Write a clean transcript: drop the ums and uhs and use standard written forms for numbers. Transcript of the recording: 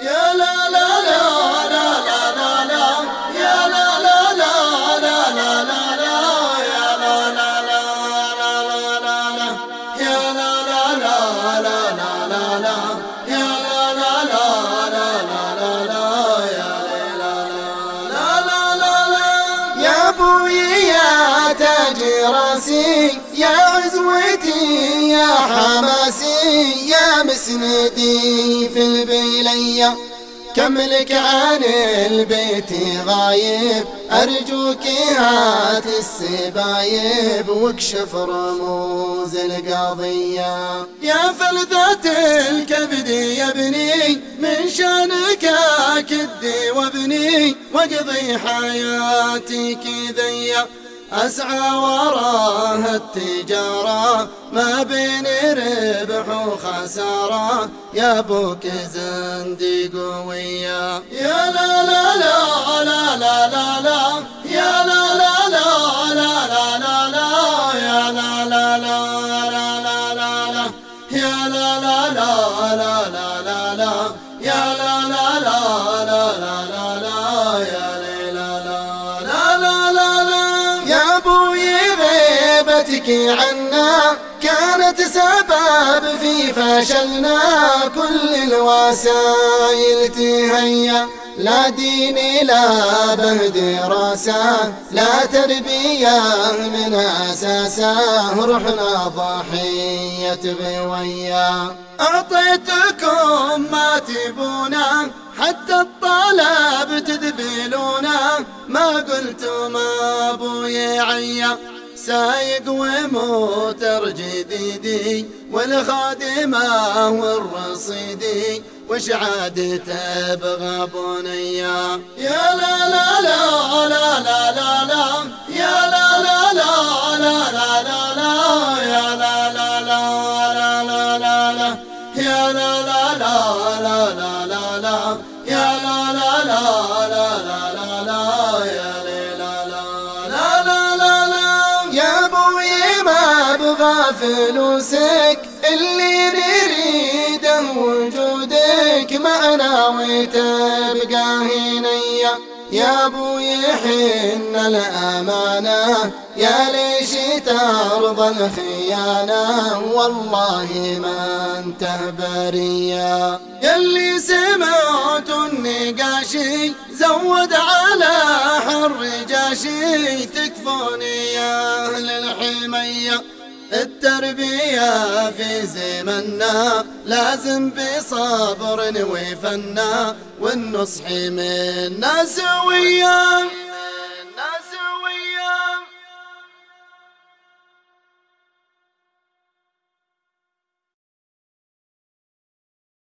يا لا لا لا لا لا لا لا يا لا لا لا لا لا لا لا يا لا لا لا لا لا لا يا لا لا لا لا لا لا لا يا لا لا لا لا لا لا يا لا لا لا لا لا يا ابوي يا تاج راسي يا عزوتي يا حماسي يا مسندي في البيلية كم لك عن البيت غايب أرجوك هات السبايب واكشف رموز القضية يا فلذة الكبد يا ابني من شانك أكدي وابني واقضي حياتي كذية أسعى وراها التجارة ما بين ربح وخسارة يا ابوك زندي قوية يا لا لا لا لا لا لا لا يا لا لا لا لا لا لا لا يا لا لا لا لا لا لا لا يا لا لا لا لا لا لا لا يا لا لا لا لا لا لا لا يا غيبتك عنا كانت سبب في فشلنا كل الوسائل تهيا لا دين لا دراسة لا تربية من أساسه رحنا ضحية بويا أعطيتكم ما تبونا حتى الطلب تذبلونا ما قلتم أبوي عيا سايق وموتر جديدي والخادمة والرصيدي وش عاد تبغى بنيا يا لا لا لا لا لا لا لا يا لا لا لا لا لا لا لا يا لا لا لا لا لا لا لا يا لا لا لا لا لا لا لا يا لا لا لا لا لا لا لا يا فلوسك اللي نريده وجودك معنا وتبقى هنية يا ابوي حن الأمانة يا ليش ترضى الخيانة والله ما انته برية يلي سمعت النقاشي زود على حر جاشي تكفوني يا أهل الحمية التربية في زمننا لازم بصبر وفنا والنصح منا سويا